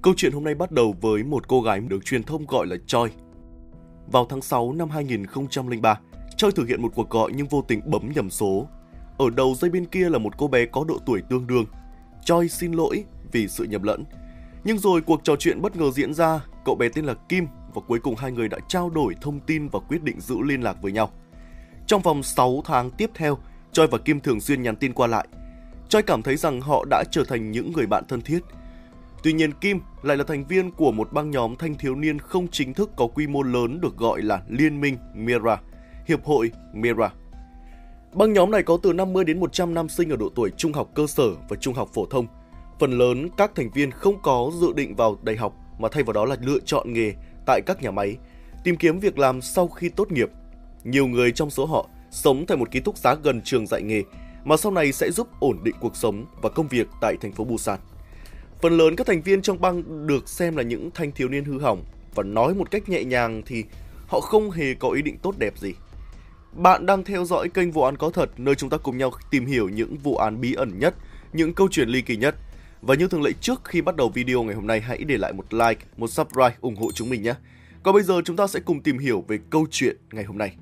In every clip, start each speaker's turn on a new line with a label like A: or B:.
A: Câu chuyện hôm nay bắt đầu với một cô gái được truyền thông gọi là Choi. Vào tháng 6 năm 2003, Choi thực hiện một cuộc gọi nhưng vô tình bấm nhầm số. Ở đầu dây bên kia là một cô bé có độ tuổi tương đương. Choi xin lỗi vì sự nhầm lẫn. Nhưng rồi cuộc trò chuyện bất ngờ diễn ra, cậu bé tên là Kim và cuối cùng hai người đã trao đổi thông tin và quyết định giữ liên lạc với nhau. Trong vòng 6 tháng tiếp theo, Choi và Kim thường xuyên nhắn tin qua lại. Choi cảm thấy rằng họ đã trở thành những người bạn thân thiết. Tuy nhiên, Kim lại là thành viên của một băng nhóm thanh thiếu niên không chính thức có quy mô lớn được gọi là Liên minh Mira, Hiệp hội Mira. Băng nhóm này có từ 50 đến 100 nam sinh ở độ tuổi trung học cơ sở và trung học phổ thông. Phần lớn các thành viên không có dự định vào đại học mà thay vào đó là lựa chọn nghề tại các nhà máy, tìm kiếm việc làm sau khi tốt nghiệp. Nhiều người trong số họ sống tại một ký túc xá gần trường dạy nghề mà sau này sẽ giúp ổn định cuộc sống và công việc tại thành phố Busan. Phần lớn các thành viên trong băng được xem là những thanh thiếu niên hư hỏng và nói một cách nhẹ nhàng thì họ không hề có ý định tốt đẹp gì. Bạn đang theo dõi kênh Vụ án có thật, nơi chúng ta cùng nhau tìm hiểu những vụ án bí ẩn nhất, những câu chuyện ly kỳ nhất. Và như thường lệ, trước khi bắt đầu video ngày hôm nay, hãy để lại một like, một subscribe ủng hộ chúng mình nhé. Còn bây giờ chúng ta sẽ cùng tìm hiểu về câu chuyện ngày hôm nay.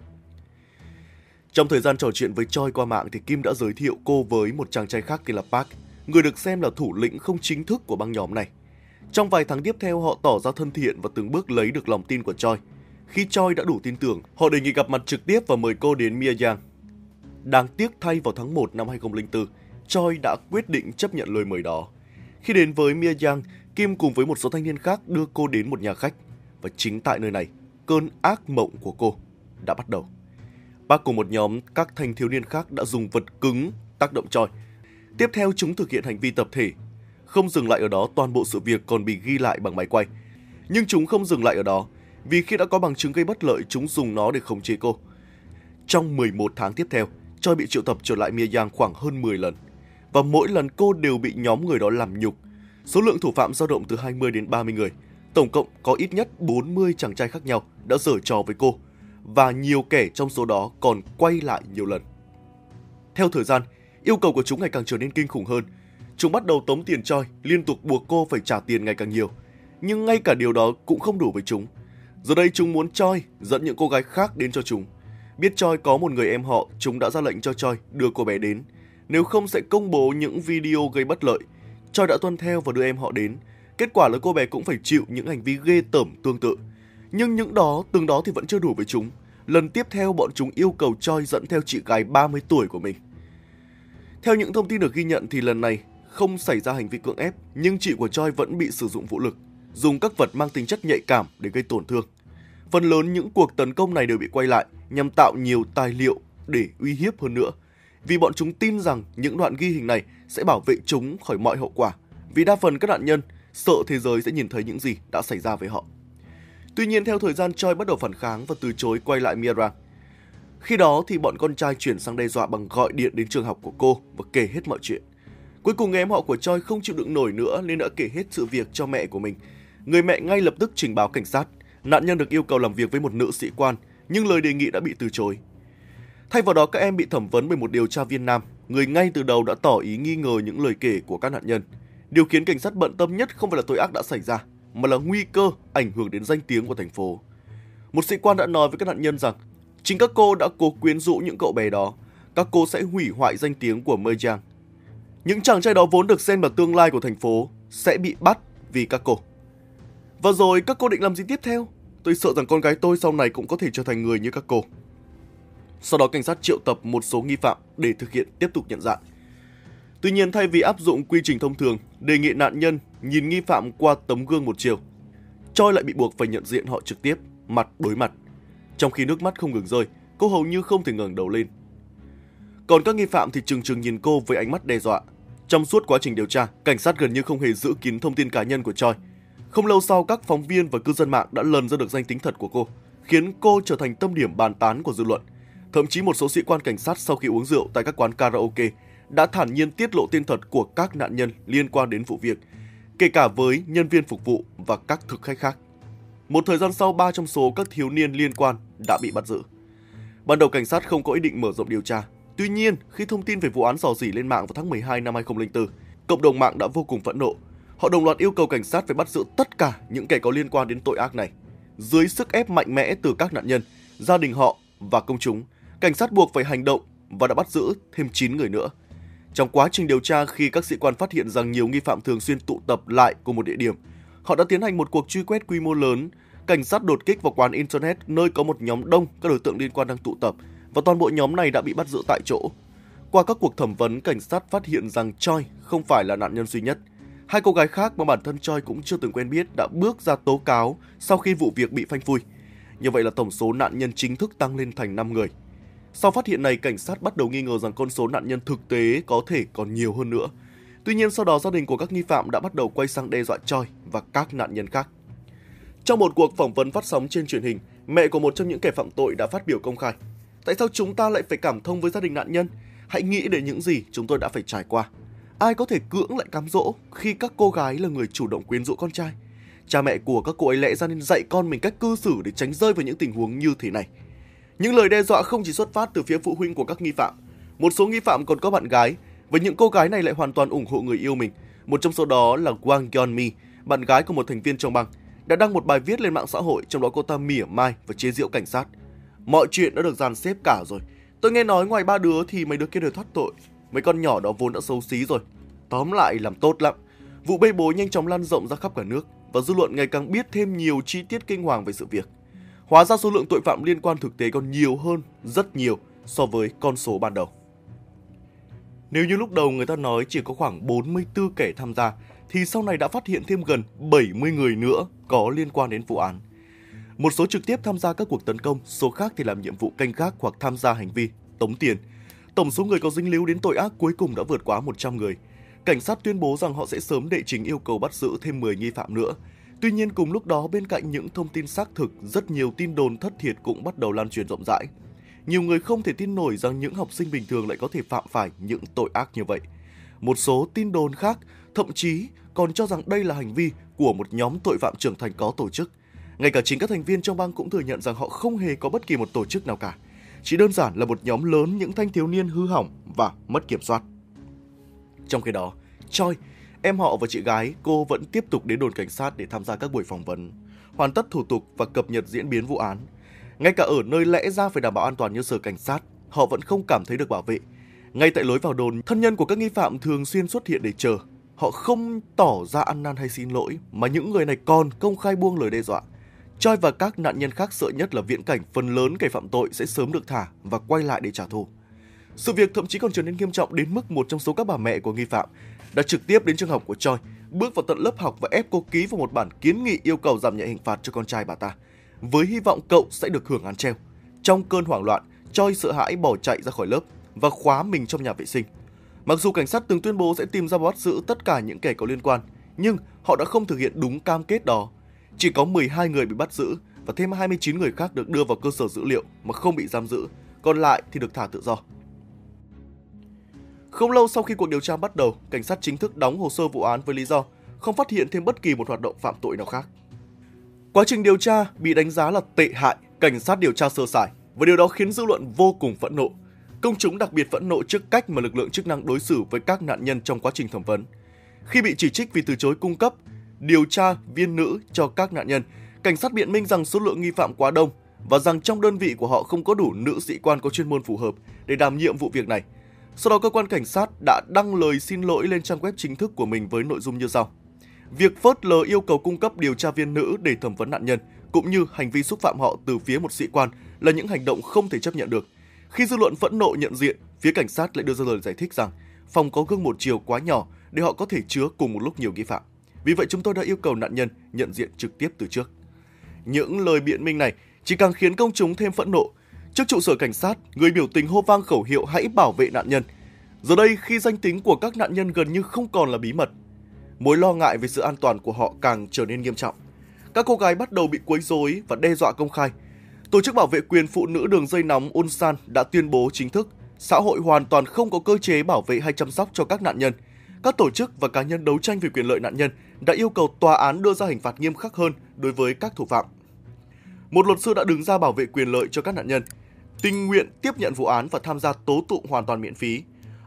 A: Trong thời gian trò chuyện với Choi qua mạng thì Kim đã giới thiệu cô với một chàng trai khác tên là Park, người được xem là thủ lĩnh không chính thức của băng nhóm này. Trong vài tháng tiếp theo, họ tỏ ra thân thiện và từng bước lấy được lòng tin của Choi. Khi Choi đã đủ tin tưởng, họ đề nghị gặp mặt trực tiếp và mời cô đến Myeongdong. Đáng tiếc thay, vào tháng 1 năm 2004, Choi đã quyết định chấp nhận lời mời đó. Khi đến với Myeongdong, Kim cùng với một số thanh niên khác đưa cô đến một nhà khách. Và chính tại nơi này, cơn ác mộng của cô đã bắt đầu. Park cùng một nhóm các thanh thiếu niên khác đã dùng vật cứng tác động Choi. Tiếp theo, chúng thực hiện hành vi tập thể. Không dừng lại ở đó, toàn bộ sự việc còn bị ghi lại bằng máy quay. Nhưng chúng không dừng lại ở đó, vì khi đã có bằng chứng gây bất lợi, chúng dùng nó để khống chế cô. Trong 11 tháng tiếp theo, Choi bị triệu tập trở lại Myeongdong khoảng hơn 10 lần. Và mỗi lần cô đều bị nhóm người đó làm nhục. Số lượng thủ phạm dao động từ 20 đến 30 người. Tổng cộng có ít nhất 40 chàng trai khác nhau đã giở trò với cô. Và nhiều kẻ trong số đó còn quay lại nhiều lần. Theo thời gian, yêu cầu của chúng ngày càng trở nên kinh khủng hơn. Chúng bắt đầu tống tiền Choi, liên tục buộc cô phải trả tiền ngày càng nhiều. Nhưng ngay cả điều đó cũng không đủ với chúng. Giờ đây chúng muốn Choi dẫn những cô gái khác đến cho chúng. Biết Choi có một người em họ, chúng đã ra lệnh cho Choi đưa cô bé đến. Nếu không sẽ công bố những video gây bất lợi. Choi đã tuân theo và đưa em họ đến. Kết quả là cô bé cũng phải chịu những hành vi ghê tởm tương tự. Nhưng từng đó thì vẫn chưa đủ với chúng. Lần tiếp theo, bọn chúng yêu cầu Choi dẫn theo chị gái 30 tuổi của mình. Theo những thông tin được ghi nhận thì lần này không xảy ra hành vi cưỡng ép, nhưng chị của Choi vẫn bị sử dụng vũ lực, dùng các vật mang tính chất nhạy cảm để gây tổn thương. Phần lớn những cuộc tấn công này đều bị quay lại nhằm tạo nhiều tài liệu để uy hiếp hơn nữa, vì bọn chúng tin rằng những đoạn ghi hình này sẽ bảo vệ chúng khỏi mọi hậu quả, vì đa phần các nạn nhân sợ thế giới sẽ nhìn thấy những gì đã xảy ra với họ. Tuy nhiên, theo thời gian, Choi bắt đầu phản kháng và từ chối quay lại Myeongdong. Khi đó thì bọn con trai chuyển sang đe dọa bằng gọi điện đến trường học của cô và kể hết mọi chuyện. Cuối cùng, người em họ của Choi không chịu đựng nổi nữa nên đã kể hết sự việc cho mẹ của mình. Người mẹ ngay lập tức trình báo cảnh sát. Nạn nhân được yêu cầu làm việc với một nữ sĩ quan, nhưng lời đề nghị đã bị từ chối. Thay vào đó, các em bị thẩm vấn bởi một điều tra viên nam, người ngay từ đầu đã tỏ ý nghi ngờ những lời kể của các nạn nhân. Điều khiến cảnh sát bận tâm nhất không phải là tội ác đã xảy ra, mà là nguy cơ ảnh hưởng đến danh tiếng của thành phố. Một sĩ quan đã nói với các nạn nhân rằng chính các cô đã cố quyến rũ những cậu bé đó, các cô sẽ hủy hoại danh tiếng của Myeongdong. Những chàng trai đó vốn được xem là tương lai của thành phố sẽ bị bắt vì các cô. Và rồi các cô định làm gì tiếp theo? Tôi sợ rằng con gái tôi sau này cũng có thể trở thành người như các cô. Sau đó cảnh sát triệu tập một số nghi phạm để thực hiện tiếp tục nhận dạng. Tuy nhiên, thay vì áp dụng quy trình thông thường, đề nghị nạn nhân nhìn nghi phạm qua tấm gương một chiều, Choi lại bị buộc phải nhận diện họ trực tiếp, mặt đối mặt. Trong khi nước mắt không ngừng rơi, cô hầu như không thể ngẩng đầu lên. Còn các nghi phạm thì trừng trừng nhìn cô với ánh mắt đe dọa. Trong suốt quá trình điều tra, cảnh sát gần như không hề giữ kín thông tin cá nhân của Choi. Không lâu sau, các phóng viên và cư dân mạng đã lần ra được danh tính thật của cô, khiến cô trở thành tâm điểm bàn tán của dư luận. Thậm chí một số sĩ quan cảnh sát sau khi uống rượu tại các quán karaoke đã thản nhiên tiết lộ tên thật của các nạn nhân liên quan đến vụ việc, kể cả với nhân viên phục vụ và các thực khách khác. Một thời gian sau, 3 trong số các thiếu niên liên quan đã bị bắt giữ. Ban đầu cảnh sát không có ý định mở rộng điều tra. Tuy nhiên, khi thông tin về vụ án rò rỉ lên mạng vào tháng 12 năm 2004, cộng đồng mạng đã vô cùng phẫn nộ. Họ đồng loạt yêu cầu cảnh sát phải bắt giữ tất cả những kẻ có liên quan đến tội ác này. Dưới sức ép mạnh mẽ từ các nạn nhân, gia đình họ và công chúng, cảnh sát buộc phải hành động và đã bắt giữ thêm 9 người nữa. Trong quá trình điều tra, khi các sĩ quan phát hiện rằng nhiều nghi phạm thường xuyên tụ tập lại cùng một địa điểm, họ đã tiến hành một cuộc truy quét quy mô lớn. Cảnh sát đột kích vào quán Internet nơi có một nhóm đông các đối tượng liên quan đang tụ tập, và toàn bộ nhóm này đã bị bắt giữ tại chỗ. Qua các cuộc thẩm vấn, cảnh sát phát hiện rằng Choi không phải là nạn nhân duy nhất. 2 cô gái khác mà bản thân Choi cũng chưa từng quen biết đã bước ra tố cáo sau khi vụ việc bị phanh phui. Như vậy là tổng số nạn nhân chính thức tăng lên thành 5 người. Sau phát hiện này, cảnh sát bắt đầu nghi ngờ rằng con số nạn nhân thực tế có thể còn nhiều hơn nữa. Tuy nhiên, sau đó gia đình của các nghi phạm đã bắt đầu quay sang đe dọa Choi và các nạn nhân khác. Trong một cuộc phỏng vấn phát sóng trên truyền hình, mẹ của một trong những kẻ phạm tội đã phát biểu công khai: "Tại sao chúng ta lại phải cảm thông với gia đình nạn nhân? Hãy nghĩ đến những gì chúng tôi đã phải trải qua. Ai có thể cưỡng lại cám dỗ khi các cô gái là người chủ động quyến rũ con trai? Cha mẹ của các cô ấy lẽ ra nên dạy con mình cách cư xử để tránh rơi vào những tình huống như thế này." Những lời đe dọa không chỉ xuất phát từ phía phụ huynh của các nghi phạm. Một số nghi phạm còn có bạn gái, và những cô gái này lại hoàn toàn ủng hộ người yêu mình. Một trong số đó là Wang Yeonmi, bạn gái của một thành viên trong bang, đã đăng một bài viết lên mạng xã hội, trong đó cô ta mỉa mai và chế giễu cảnh sát. "Mọi chuyện đã được dàn xếp cả rồi. Tôi nghe nói ngoài 3 đứa thì mấy đứa kia đều thoát tội. Mấy con nhỏ đó vốn đã xấu xí rồi. Tóm lại làm tốt lắm." Vụ bê bối nhanh chóng lan rộng ra khắp cả nước, và dư luận ngày càng biết thêm nhiều chi tiết kinh hoàng về sự việc. Hóa ra số lượng tội phạm liên quan thực tế còn nhiều hơn rất nhiều so với con số ban đầu. Nếu như lúc đầu người ta nói chỉ có khoảng 44 kẻ tham gia, thì sau này đã phát hiện thêm gần 70 người nữa có liên quan đến vụ án. Một số trực tiếp tham gia các cuộc tấn công, số khác thì làm nhiệm vụ canh gác hoặc tham gia hành vi tống tiền. Tổng số người có dính líu đến tội ác cuối cùng đã vượt quá 100 người. Cảnh sát tuyên bố rằng họ sẽ sớm đệ trình yêu cầu bắt giữ thêm 10 nghi phạm nữa. Tuy nhiên, cùng lúc đó, bên cạnh những thông tin xác thực, rất nhiều tin đồn thất thiệt cũng bắt đầu lan truyền rộng rãi. Nhiều người không thể tin nổi rằng những học sinh bình thường lại có thể phạm phải những tội ác như vậy. Một số tin đồn khác thậm chí còn cho rằng đây là hành vi của một nhóm tội phạm trưởng thành có tổ chức. Ngay cả chính các thành viên trong bang cũng thừa nhận rằng họ không hề có bất kỳ một tổ chức nào cả. Chỉ đơn giản là một nhóm lớn những thanh thiếu niên hư hỏng và mất kiểm soát. Trong khi đó, Choi, em họ và chị gái cô vẫn tiếp tục đến đồn cảnh sát để tham gia các buổi phỏng vấn, hoàn tất thủ tục và cập nhật diễn biến vụ án. Ngay cả ở nơi lẽ ra phải đảm bảo an toàn như sở cảnh sát, họ vẫn không cảm thấy được bảo vệ. Ngay tại lối vào đồn, thân nhân của các nghi phạm thường xuyên xuất hiện để chờ. Họ không tỏ ra ăn năn hay xin lỗi, mà những người này còn công khai buông lời đe dọa. Choi và các nạn nhân khác sợ nhất là viễn cảnh phần lớn kẻ phạm tội sẽ sớm được thả và quay lại để trả thù. Sự việc thậm chí còn trở nên nghiêm trọng đến mức một trong số các bà mẹ của nghi phạm đã trực tiếp đến trường học của Choi, bước vào tận lớp học và ép cô ký vào một bản kiến nghị yêu cầu giảm nhẹ hình phạt cho con trai bà ta, với hy vọng cậu sẽ được hưởng án treo. Trong cơn hoảng loạn, Choi sợ hãi bỏ chạy ra khỏi lớp và khóa mình trong nhà vệ sinh. Mặc dù cảnh sát từng tuyên bố sẽ tìm ra và bắt giữ tất cả những kẻ có liên quan, nhưng họ đã không thực hiện đúng cam kết đó. Chỉ có 12 người bị bắt giữ và thêm 29 người khác được đưa vào cơ sở dữ liệu mà không bị giam giữ, còn lại thì được thả tự do. Không lâu sau khi cuộc điều tra bắt đầu, cảnh sát chính thức đóng hồ sơ vụ án với lý do không phát hiện thêm bất kỳ một hoạt động phạm tội nào khác. Quá trình điều tra bị đánh giá là tệ hại, cảnh sát điều tra sơ sài, và điều đó khiến dư luận vô cùng phẫn nộ. Công chúng đặc biệt phẫn nộ trước cách mà lực lượng chức năng đối xử với các nạn nhân trong quá trình thẩm vấn. Khi bị chỉ trích vì từ chối cung cấp điều tra viên nữ cho các nạn nhân, cảnh sát biện minh rằng số lượng nghi phạm quá đông và rằng trong đơn vị của họ không có đủ nữ sĩ quan có chuyên môn phù hợp để đảm nhiệm vụ việc này. Sau đó, cơ quan cảnh sát đã đăng lời xin lỗi lên trang web chính thức của mình với nội dung như sau: việc phớt lờ yêu cầu cung cấp điều tra viên nữ để thẩm vấn nạn nhân, cũng như hành vi xúc phạm họ từ phía một sĩ quan là những hành động không thể chấp nhận được. Khi dư luận phẫn nộ nhận diện, phía cảnh sát lại đưa ra lời giải thích rằng phòng có gương một chiều quá nhỏ để họ có thể chứa cùng một lúc nhiều nghi phạm. Vì vậy chúng tôi đã yêu cầu nạn nhân nhận diện trực tiếp từ trước. Những lời biện minh này chỉ càng khiến công chúng thêm phẫn nộ. Trước trụ sở cảnh sát, người biểu tình hô vang khẩu hiệu hãy bảo vệ nạn nhân. Giờ đây, khi danh tính của các nạn nhân gần như không còn là bí mật, mối lo ngại về sự an toàn của họ càng trở nên nghiêm trọng. Các cô gái bắt đầu bị quấy rối và đe dọa công khai. Tổ chức bảo vệ quyền phụ nữ đường dây nóng Ulsan đã tuyên bố chính thức xã hội hoàn toàn không có cơ chế bảo vệ hay chăm sóc cho các nạn nhân. Các tổ chức và cá nhân đấu tranh vì quyền lợi nạn nhân đã yêu cầu tòa án đưa ra hình phạt nghiêm khắc hơn đối với các thủ phạm. Một luật sư đã đứng ra bảo vệ quyền lợi cho các nạn nhân, tình nguyện tiếp nhận vụ án và tham gia tố tụng hoàn toàn miễn phí.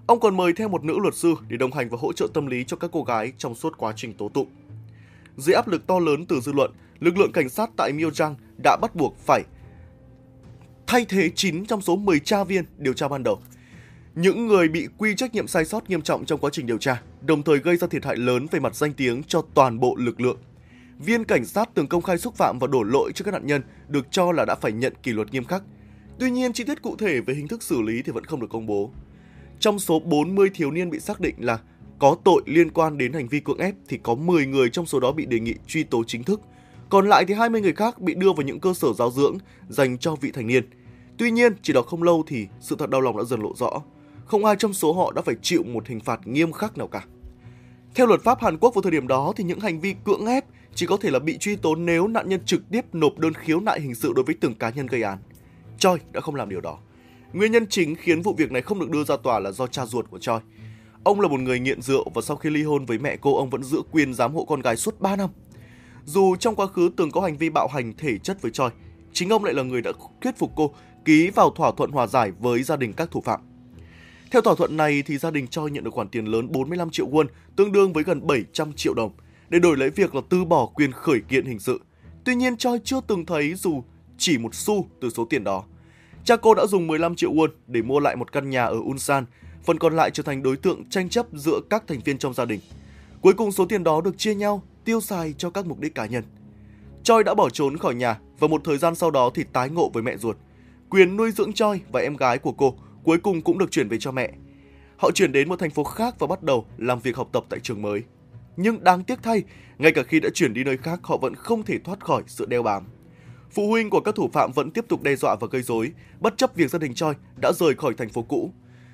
A: Ông còn mời theo một nữ luật sư để đồng hành và hỗ trợ tâm lý cho các cô gái trong suốt quá trình tố tụng. Dưới áp lực to lớn từ dư luận, lực lượng cảnh sát tại Myeongdong đã bắt buộc phải thay thế 9 trong số 10 tra viên điều tra ban đầu. Những người bị quy trách nhiệm sai sót nghiêm trọng trong quá trình điều tra, đồng thời gây ra thiệt hại lớn về mặt danh tiếng cho toàn bộ lực lượng. Viên cảnh sát từng công khai xúc phạm và đổ lỗi cho các nạn nhân được cho là đã phải nhận kỷ luật nghiêm khắc. Tuy nhiên, chi tiết cụ thể về hình thức xử lý thì vẫn không được công bố. Trong số 40 thiếu niên bị xác định là có tội liên quan đến hành vi cưỡng ép thì có 10 người trong số đó bị đề nghị truy tố chính thức. Còn lại thì 20 người khác bị đưa vào những cơ sở giáo dưỡng dành cho vị thành niên. Tuy nhiên, chỉ đó không lâu thì sự thật đau lòng đã dần lộ rõ. Không ai trong số họ đã phải chịu một hình phạt nghiêm khắc nào cả. Theo luật pháp Hàn Quốc vào thời điểm đó thì những hành vi cưỡng ép chỉ có thể là bị truy tố nếu nạn nhân trực tiếp nộp đơn khiếu nại hình sự đối với từng cá nhân gây án. Choi đã không làm điều đó. Nguyên nhân chính khiến vụ việc này không được đưa ra tòa là do cha ruột của Choi. Ông là một người nghiện rượu và sau khi ly hôn với mẹ cô, ông vẫn giữ quyền giám hộ con gái suốt 3 năm. Dù trong quá khứ từng có hành vi bạo hành thể chất với Choi, chính ông lại là người đã thuyết phục cô ký vào thỏa thuận hòa giải với gia đình các thủ phạm. Theo thỏa thuận này thì gia đình Choi nhận được khoản tiền lớn 45 triệu won, tương đương với gần 700 triệu đồng, để đổi lấy việc là từ bỏ quyền khởi kiện hình sự. Tuy nhiên, Choi chưa từng thấy dù chỉ một xu từ số tiền đó. Cha cô đã dùng 15 triệu won để mua lại một căn nhà ở Ulsan, phần còn lại trở thành đối tượng tranh chấp giữa các thành viên trong gia đình. Cuối cùng số tiền đó được chia nhau, tiêu xài cho các mục đích cá nhân. Choi đã bỏ trốn khỏi nhà và một thời gian sau đó thì tái ngộ với mẹ ruột. Quyền nuôi dưỡng Choi và em gái của cô cuối cùng cũng được chuyển về cho mẹ. Họ chuyển đến một thành phố khác và bắt đầu làm việc học tập tại trường mới. Nhưng đáng tiếc thay, ngay cả khi đã chuyển đi nơi khác, họ vẫn không thể thoát khỏi sự đeo bám. Phụ huynh của các thủ phạm vẫn tiếp tục đe dọa và gây rối, bất chấp việc gia đình Choi đã rời khỏi thành phố cũ.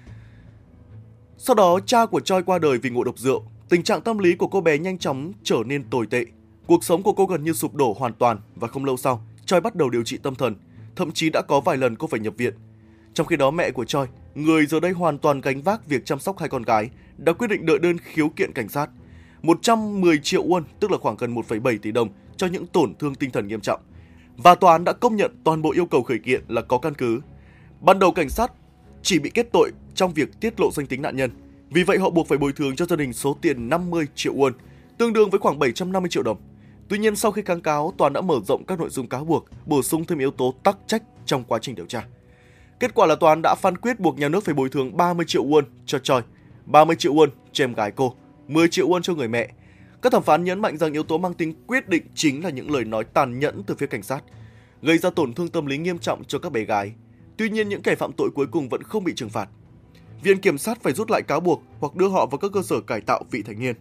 A: Sau đó, cha của Choi qua đời vì ngộ độc rượu. Tình trạng tâm lý của cô bé nhanh chóng trở nên tồi tệ. Cuộc sống của cô gần như sụp đổ hoàn toàn và không lâu sau, Choi bắt đầu điều trị tâm thần. Thậm chí đã có vài lần cô phải nhập viện. Trong khi đó, mẹ của Choi, người giờ đây hoàn toàn gánh vác việc chăm sóc hai con gái, đã quyết định đệ đơn khiếu kiện cảnh sát 110 triệu won, tức là khoảng gần 1,7 tỷ đồng cho những tổn thương tinh thần nghiêm trọng. Và tòa án đã công nhận toàn bộ yêu cầu khởi kiện là có căn cứ. Ban đầu cảnh sát chỉ bị kết tội trong việc tiết lộ danh tính nạn nhân. Vì vậy họ buộc phải bồi thường cho gia đình số tiền 50 triệu won, tương đương với khoảng 750 triệu đồng. Tuy nhiên sau khi kháng cáo, tòa án đã mở rộng các nội dung cáo buộc, bổ sung thêm yếu tố tắc trách trong quá trình điều tra. Kết quả là tòa án đã phán quyết buộc nhà nước phải bồi thường 30 triệu won cho Choi, 30 triệu won cho em gái cô, 10 triệu won cho người mẹ. Các thẩm phán nhấn mạnh rằng yếu tố mang tính quyết định chính là những lời nói tàn nhẫn từ phía cảnh sát, gây ra tổn thương tâm lý nghiêm trọng cho các bé gái. Tuy nhiên, những kẻ phạm tội cuối cùng vẫn không bị trừng phạt. Viện kiểm sát phải rút lại cáo buộc hoặc đưa họ vào các cơ sở cải tạo vị thành niên,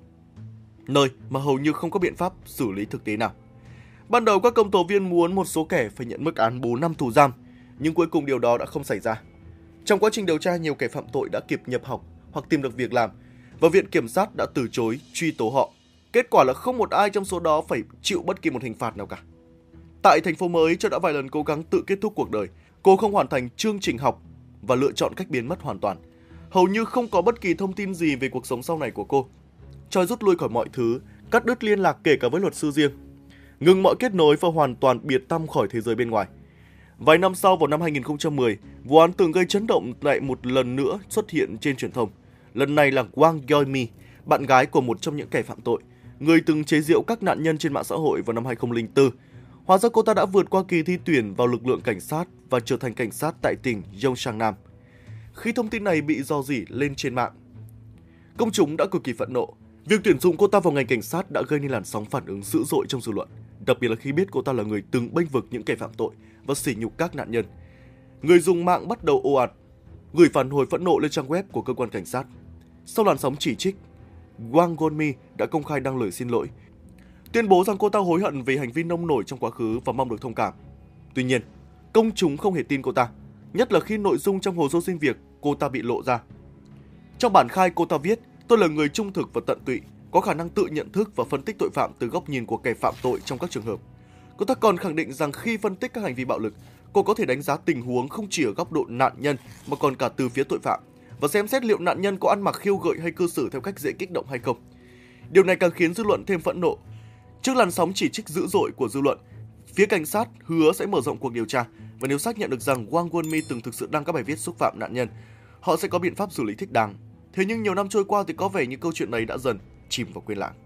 A: nơi mà hầu như không có biện pháp xử lý thực tế nào. Ban đầu các công tố viên muốn một số kẻ phải nhận mức án 4 năm tù giam, nhưng cuối cùng điều đó đã không xảy ra. Trong quá trình điều tra, nhiều kẻ phạm tội đã kịp nhập học hoặc tìm được việc làm, và viện kiểm sát đã từ chối truy tố họ. Kết quả là không một ai trong số đó phải chịu bất kỳ một hình phạt nào cả. Tại thành phố mới, Choi đã vài lần cố gắng tự kết thúc cuộc đời. Cô không hoàn thành chương trình học và lựa chọn cách biến mất hoàn toàn. Hầu như không có bất kỳ thông tin gì về cuộc sống sau này của cô. Choi rút lui khỏi mọi thứ, cắt đứt liên lạc kể cả với luật sư riêng, ngừng mọi kết nối và hoàn toàn biệt tăm khỏi thế giới bên ngoài. Vài năm sau, vào năm 2010, vụ án từng gây chấn động lại một lần nữa xuất hiện trên truyền thông. Lần này là Wang Yeomi, bạn gái của một trong những kẻ phạm tội, người từng chế giễu các nạn nhân trên mạng xã hội vào năm 2004. Hóa ra cô ta đã vượt qua kỳ thi tuyển vào lực lượng cảnh sát và trở thành cảnh sát tại tỉnh Gyeongsang. Khi thông tin này bị rò rỉ lên trên mạng, công chúng đã cực kỳ phẫn nộ. Việc tuyển dụng cô ta vào ngành cảnh sát đã gây nên làn sóng phản ứng dữ dội trong dư luận, đặc biệt là khi biết cô ta là người từng bênh vực những kẻ phạm tội và sỉ nhục các nạn nhân. Người dùng mạng bắt đầu ồ ạt, gửi phản hồi phẫn nộ lên trang web của cơ quan cảnh sát. Sau làn sóng chỉ trích, Wang Yeomi đã công khai đăng lời xin lỗi, tuyên bố rằng cô ta hối hận về hành vi nông nổi trong quá khứ và mong được thông cảm. Tuy nhiên, công chúng không hề tin cô ta, nhất là khi nội dung trong hồ sơ xin việc cô ta bị lộ ra. Trong bản khai, cô ta viết: "Tôi là người trung thực và tận tụy, có khả năng tự nhận thức và phân tích tội phạm từ góc nhìn của kẻ phạm tội trong các trường hợp." Cô ta còn khẳng định rằng khi phân tích các hành vi bạo lực, cô có thể đánh giá tình huống không chỉ ở góc độ nạn nhân mà còn cả từ phía tội phạm, và xem xét liệu nạn nhân có ăn mặc khiêu gợi hay cư xử theo cách dễ kích động hay không. Điều này càng khiến dư luận thêm phẫn nộ. Trước làn sóng chỉ trích dữ dội của dư luận, phía cảnh sát hứa sẽ mở rộng cuộc điều tra, và nếu xác nhận được rằng Wang Yeomi từng thực sự đăng các bài viết xúc phạm nạn nhân, họ sẽ có biện pháp xử lý thích đáng. Thế nhưng nhiều năm trôi qua thì có vẻ như câu chuyện này đã dần chìm vào quên lãng.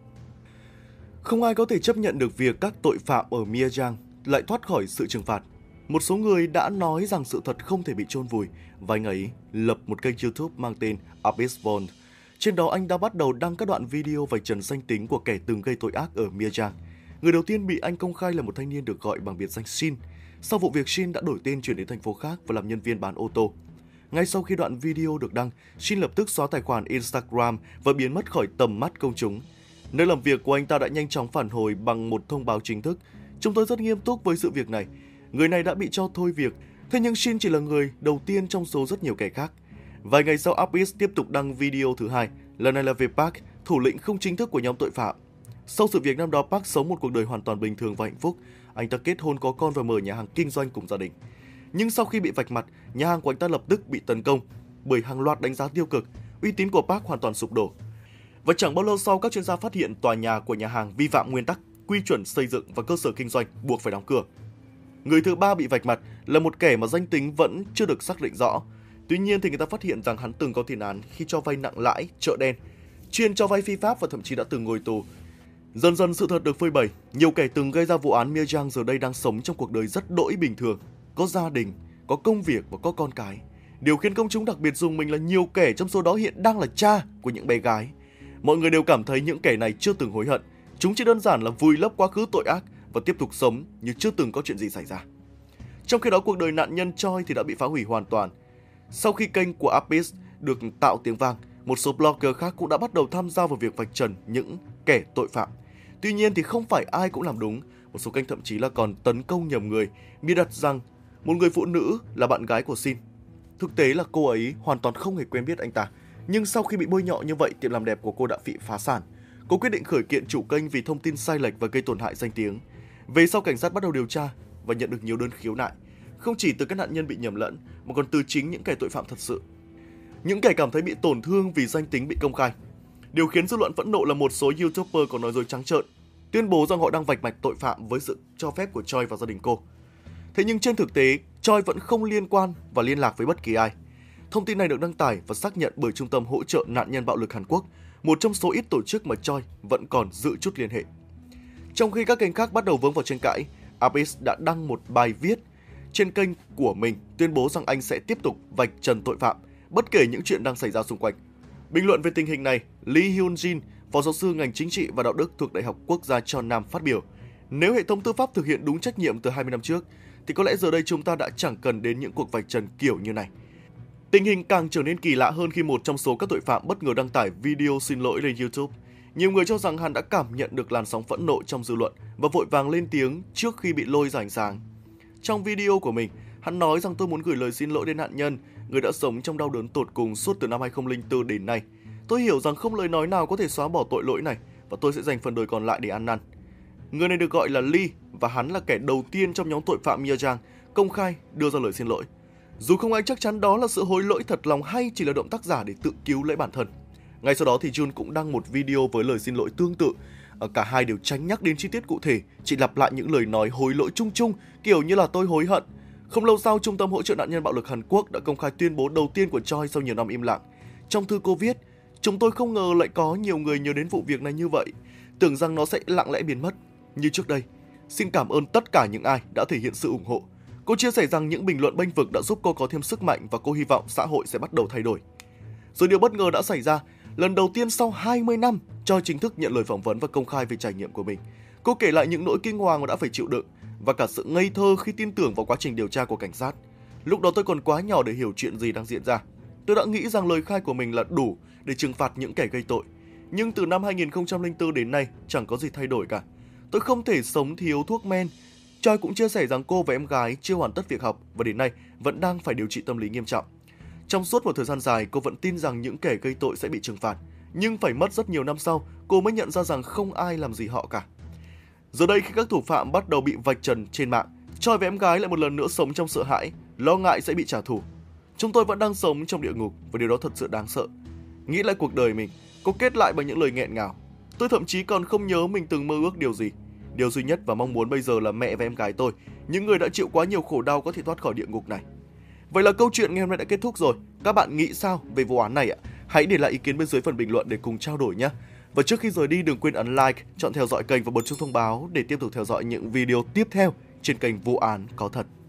A: Không ai có thể chấp nhận được việc các tội phạm ở Myanmar lại thoát khỏi sự trừng phạt. Một số người đã nói rằng sự thật không thể bị chôn vùi và anh ấy lập một kênh YouTube mang tên Abyss Bond. Trên đó anh đã bắt đầu đăng các đoạn video vạch trần danh tính của kẻ từng gây tội ác ở Myanmar. Người đầu tiên bị anh công khai là một thanh niên được gọi bằng biệt danh Shin. Sau vụ việc, Shin đã đổi tên chuyển đến thành phố khác và làm nhân viên bán ô tô. Ngay sau khi đoạn video được đăng, Shin lập tức xóa tài khoản Instagram và biến mất khỏi tầm mắt công chúng. Nơi làm việc của anh ta đã nhanh chóng phản hồi bằng một thông báo chính thức. Chúng tôi rất nghiêm túc với sự việc này. Người này đã bị cho thôi việc, thế nhưng Shin chỉ là người đầu tiên trong số rất nhiều kẻ khác. Vài ngày sau, Abyss tiếp tục đăng video thứ hai, lần này là về Park, thủ lĩnh không chính thức của nhóm tội phạm. Sau sự việc năm đó, Park sống một cuộc đời hoàn toàn bình thường và hạnh phúc. Anh ta kết hôn, có con và mở nhà hàng kinh doanh cùng gia đình. Nhưng sau khi bị vạch mặt, nhà hàng của anh ta lập tức bị tấn công bởi hàng loạt đánh giá tiêu cực, uy tín của Park hoàn toàn sụp đổ. Và chẳng bao lâu sau, các chuyên gia phát hiện tòa nhà của nhà hàng vi phạm nguyên tắc, quy chuẩn xây dựng và cơ sở kinh doanh, buộc phải đóng cửa. Người thứ ba bị vạch mặt là một kẻ mà danh tính vẫn chưa được xác định rõ. Tuy nhiên thì người ta phát hiện rằng hắn từng có tiền án khi cho vay nặng lãi, chợ đen, chuyên cho vay phi pháp và thậm chí đã từng ngồi tù. Dần dần sự thật được phơi bày, nhiều kẻ từng gây ra vụ án Myanmar giờ đây đang sống trong cuộc đời rất đỗi bình thường, có gia đình, có công việc và có con cái. Điều khiến công chúng đặc biệt rùng mình là nhiều kẻ trong số đó hiện đang là cha của những bé gái. Mọi người đều cảm thấy những kẻ này chưa từng hối hận, chúng chỉ đơn giản là vùi lấp quá khứ tội ác và tiếp tục sống như chưa từng có chuyện gì xảy ra. Trong khi đó, cuộc đời nạn nhân Choi thì đã bị phá hủy hoàn toàn. Sau khi kênh của Abyss được tạo tiếng vang, một số blogger khác cũng đã bắt đầu tham gia vào việc vạch trần những kẻ tội phạm. Tuy nhiên thì không phải ai cũng làm đúng, một số kênh thậm chí là còn tấn công nhầm người, bịa đặt rằng một người phụ nữ là bạn gái của Shin. Thực tế là cô ấy hoàn toàn không hề quen biết anh ta, nhưng sau khi bị bôi nhọ như vậy, tiệm làm đẹp của cô đã bị phá sản. Cô quyết định khởi kiện chủ kênh vì thông tin sai lệch và gây tổn hại danh tiếng. Về sau, cảnh sát bắt đầu điều tra và nhận được nhiều đơn khiếu nại, không chỉ từ các nạn nhân bị nhầm lẫn mà còn từ chính những kẻ tội phạm thật sự. Những kẻ cảm thấy bị tổn thương vì danh tính bị công khai. Điều khiến dư luận phẫn nộ là một số YouTuber còn nói dối trắng trợn, tuyên bố rằng họ đang vạch mặt tội phạm với sự cho phép của Choi và gia đình cô. Thế nhưng trên thực tế, Choi vẫn không liên quan và liên lạc với bất kỳ ai. Thông tin này được đăng tải và xác nhận bởi Trung tâm Hỗ trợ Nạn nhân Bạo lực Hàn Quốc, một trong số ít tổ chức mà Choi vẫn còn giữ chút liên hệ. Trong khi các kênh khác bắt đầu vướng vào tranh cãi, Abyss đã đăng một bài viết trên kênh của mình tuyên bố rằng anh sẽ tiếp tục vạch trần tội phạm, bất kể những chuyện đang xảy ra xung quanh. Bình luận về tình hình này, Lee Hyun-jin, phó giáo sư ngành chính trị và đạo đức thuộc Đại học Quốc gia Cheonnam phát biểu: nếu hệ thống tư pháp thực hiện đúng trách nhiệm từ 20 năm trước, thì có lẽ giờ đây chúng ta đã chẳng cần đến những cuộc vạch trần kiểu như này. Tình hình càng trở nên kỳ lạ hơn khi một trong số các tội phạm bất ngờ đăng tải video xin lỗi lên YouTube. Nhiều người cho rằng hắn đã cảm nhận được làn sóng phẫn nộ trong dư luận và vội vàng lên tiếng trước khi bị lôi ra ánh sáng. Trong video của mình, hắn nói rằng tôi muốn gửi lời xin lỗi đến nạn nhân, người đã sống trong đau đớn tột cùng suốt từ năm 2004 đến nay. Tôi hiểu rằng không lời nói nào có thể xóa bỏ tội lỗi này và tôi sẽ dành phần đời còn lại để ăn năn. Người này được gọi là Lee và hắn là kẻ đầu tiên trong nhóm tội phạm Myanmar công khai đưa ra lời xin lỗi. Dù không ai chắc chắn đó là sự hối lỗi thật lòng hay chỉ là động tác giả để tự cứu lấy bản thân. Ngay sau đó thì Jun cũng đăng một video với lời xin lỗi tương tự. Cả hai đều tránh nhắc đến chi tiết cụ thể, chỉ lặp lại những lời nói hối lỗi chung chung, kiểu như là tôi hối hận. Không lâu sau, Trung tâm Hỗ trợ Nạn nhân Bạo lực Hàn Quốc đã công khai tuyên bố đầu tiên của Choi sau nhiều năm im lặng. Trong thư cô viết: chúng tôi không ngờ lại có nhiều người nhớ đến vụ việc này như vậy, tưởng rằng nó sẽ lặng lẽ biến mất như trước đây. Xin cảm ơn tất cả những ai đã thể hiện sự ủng hộ. Cô chia sẻ rằng những bình luận bênh vực đã giúp cô có thêm sức mạnh và cô hy vọng xã hội sẽ bắt đầu thay đổi. Rồi điều bất ngờ đã xảy ra. Lần đầu tiên sau 20 năm, Choi chính thức nhận lời phỏng vấn và công khai về trải nghiệm của mình. Cô kể lại những nỗi kinh hoàng mà đã phải chịu đựng và cả sự ngây thơ khi tin tưởng vào quá trình điều tra của cảnh sát. Lúc đó tôi còn quá nhỏ để hiểu chuyện gì đang diễn ra. Tôi đã nghĩ rằng lời khai của mình là đủ để trừng phạt những kẻ gây tội. Nhưng từ năm 2004 đến nay, chẳng có gì thay đổi cả. Tôi không thể sống thiếu thuốc men. Choi cũng chia sẻ rằng cô và em gái chưa hoàn tất việc học và đến nay vẫn đang phải điều trị tâm lý nghiêm trọng. Trong suốt một thời gian dài, cô vẫn tin rằng những kẻ gây tội sẽ bị trừng phạt. Nhưng phải mất rất nhiều năm sau, cô mới nhận ra rằng không ai làm gì họ cả. Giờ đây khi các thủ phạm bắt đầu bị vạch trần trên mạng, Choi và em gái lại một lần nữa sống trong sợ hãi, lo ngại sẽ bị trả thù. Chúng tôi vẫn đang sống trong địa ngục và điều đó thật sự đáng sợ. Nghĩ lại cuộc đời mình, cô kết lại bằng những lời nghẹn ngào. Tôi thậm chí còn không nhớ mình từng mơ ước điều gì. Điều duy nhất và mong muốn bây giờ là mẹ và em gái tôi, những người đã chịu quá nhiều khổ đau, có thể thoát khỏi địa ngục này. Vậy là câu chuyện ngày hôm nay đã kết thúc rồi. Các bạn nghĩ sao về vụ án này ạ? Hãy để lại ý kiến bên dưới phần bình luận để cùng trao đổi nhé. Và trước khi rời đi, đừng quên ấn like, chọn theo dõi kênh và bật chuông thông báo để tiếp tục theo dõi những video tiếp theo trên kênh Vụ án có thật.